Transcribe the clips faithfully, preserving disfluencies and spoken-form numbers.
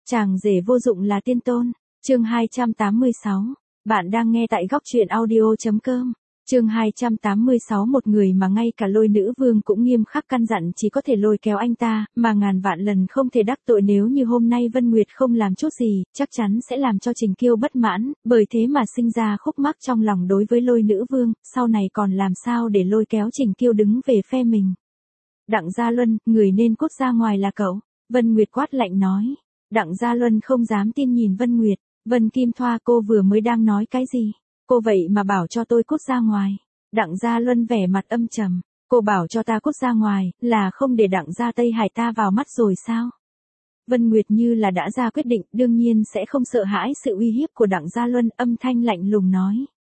Chàng rể vô dụng là tiên tôn, chương hai trăm tám mươi sáu. Bạn đang nghe tại góc truyện audio chấm com. Chương hai trăm tám mươi sáu. Một người mà ngay cả Lôi Nữ Vương cũng nghiêm khắc căn dặn chỉ có thể lôi kéo anh ta, mà ngàn vạn lần không thể đắc tội. Nếu như hôm nay Vân Nguyệt không làm chút gì, chắc chắn sẽ làm cho Trình Kiêu bất mãn, bởi thế mà sinh ra khúc mắc trong lòng đối với Lôi Nữ Vương, sau này còn làm sao để lôi kéo Trình Kiêu đứng về phe mình. Đặng Gia Luân, người nên cút ra ngoài là cậu, Vân Nguyệt quát lạnh nói. Đặng Gia Luân không dám tin nhìn Vân Nguyệt, Vân Kim Thoa, cô vừa mới đang nói cái gì? Cô vậy mà bảo cho tôi cút ra ngoài. Đặng Gia Luân vẻ mặt âm trầm, cô bảo cho ta cút ra ngoài, là không để Đặng Gia Tây Hải ta vào mắt rồi sao? Vân Nguyệt như là đã ra quyết định, đương nhiên sẽ không sợ hãi sự uy hiếp của Đặng Gia Luân, âm thanh lạnh lùng nói.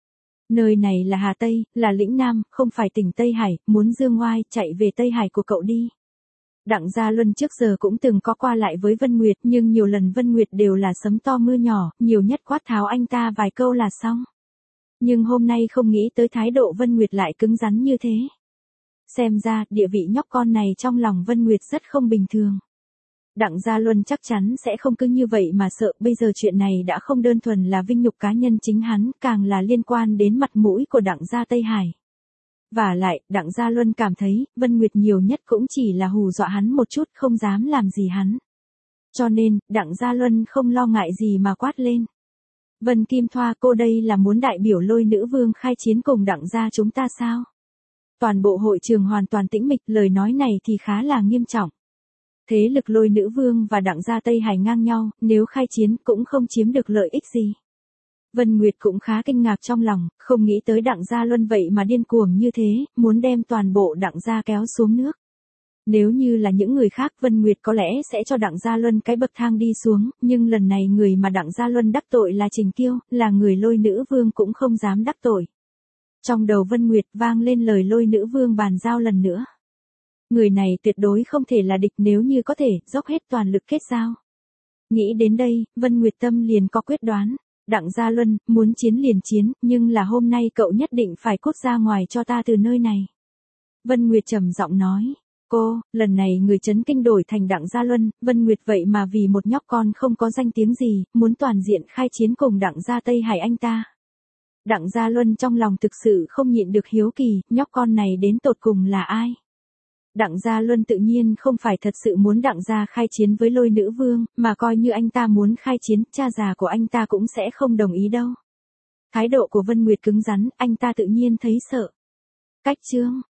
Nơi này là Hà Tây, là lĩnh Nam, không phải tỉnh Tây Hải, muốn dương ngoai, chạy về Tây Hải của cậu đi. Đặng Gia Luân trước giờ cũng từng có qua lại với Vân Nguyệt, nhưng nhiều lần Vân Nguyệt đều là sấm to mưa nhỏ, nhiều nhất quát tháo anh ta vài câu là xong. Nhưng hôm nay không nghĩ tới thái độ Vân Nguyệt lại cứng rắn như thế. Xem ra, địa vị nhóc con này trong lòng Vân Nguyệt rất không bình thường. Đặng Gia Luân chắc chắn sẽ không cứ như vậy mà sợ, bây giờ chuyện này đã không đơn thuần là vinh nhục cá nhân chính hắn, càng là liên quan đến mặt mũi của Đặng Gia Tây Hải. Và lại, Đặng Gia Luân cảm thấy, Vân Nguyệt nhiều nhất cũng chỉ là hù dọa hắn một chút, không dám làm gì hắn. Cho nên, Đặng Gia Luân không lo ngại gì mà quát lên. Vân Kim Thoa, cô đây là muốn đại biểu Lôi Nữ Vương khai chiến cùng Đặng Gia chúng ta sao? Toàn bộ hội trường hoàn toàn tĩnh mịch, lời nói này thì khá là nghiêm trọng. Thế lực Lôi Nữ Vương và Đặng Gia Tây Hải ngang nhau, nếu khai chiến cũng không chiếm được lợi ích gì. Vân Nguyệt cũng khá kinh ngạc trong lòng, không nghĩ tới Đặng Gia Luân vậy mà điên cuồng như thế, muốn đem toàn bộ Đặng Gia kéo xuống nước. Nếu như là những người khác, Vân Nguyệt có lẽ sẽ cho Đặng Gia Luân cái bậc thang đi xuống, nhưng lần này người mà Đặng Gia Luân đắc tội là Trình Kiêu, là người Lôi Nữ Vương cũng không dám đắc tội. Trong đầu Vân Nguyệt vang lên lời Lôi Nữ Vương bàn giao lần nữa. Người này tuyệt đối không thể là địch, nếu như có thể, dốc hết toàn lực kết giao. Nghĩ đến đây, Vân Nguyệt tâm liền có quyết đoán. Đặng Gia Luân, muốn chiến liền chiến, nhưng là hôm nay cậu nhất định phải cút ra ngoài cho ta từ nơi này. Vân Nguyệt trầm giọng nói. Cô, lần này người chấn kinh đổi thành Đặng Gia Luân, Vân Nguyệt vậy mà vì một nhóc con không có danh tiếng gì, muốn toàn diện khai chiến cùng Đặng Gia Tây Hải anh ta. Đặng Gia Luân trong lòng thực sự không nhịn được hiếu kỳ, nhóc con này đến tột cùng là ai? Đặng Gia Luân tự nhiên không phải thật sự muốn Đặng Gia khai chiến với Lôi Nữ Vương, mà coi như anh ta muốn khai chiến, cha già của anh ta cũng sẽ không đồng ý đâu. Thái độ của Vân Nguyệt cứng rắn, anh ta tự nhiên thấy sợ. Cách chương,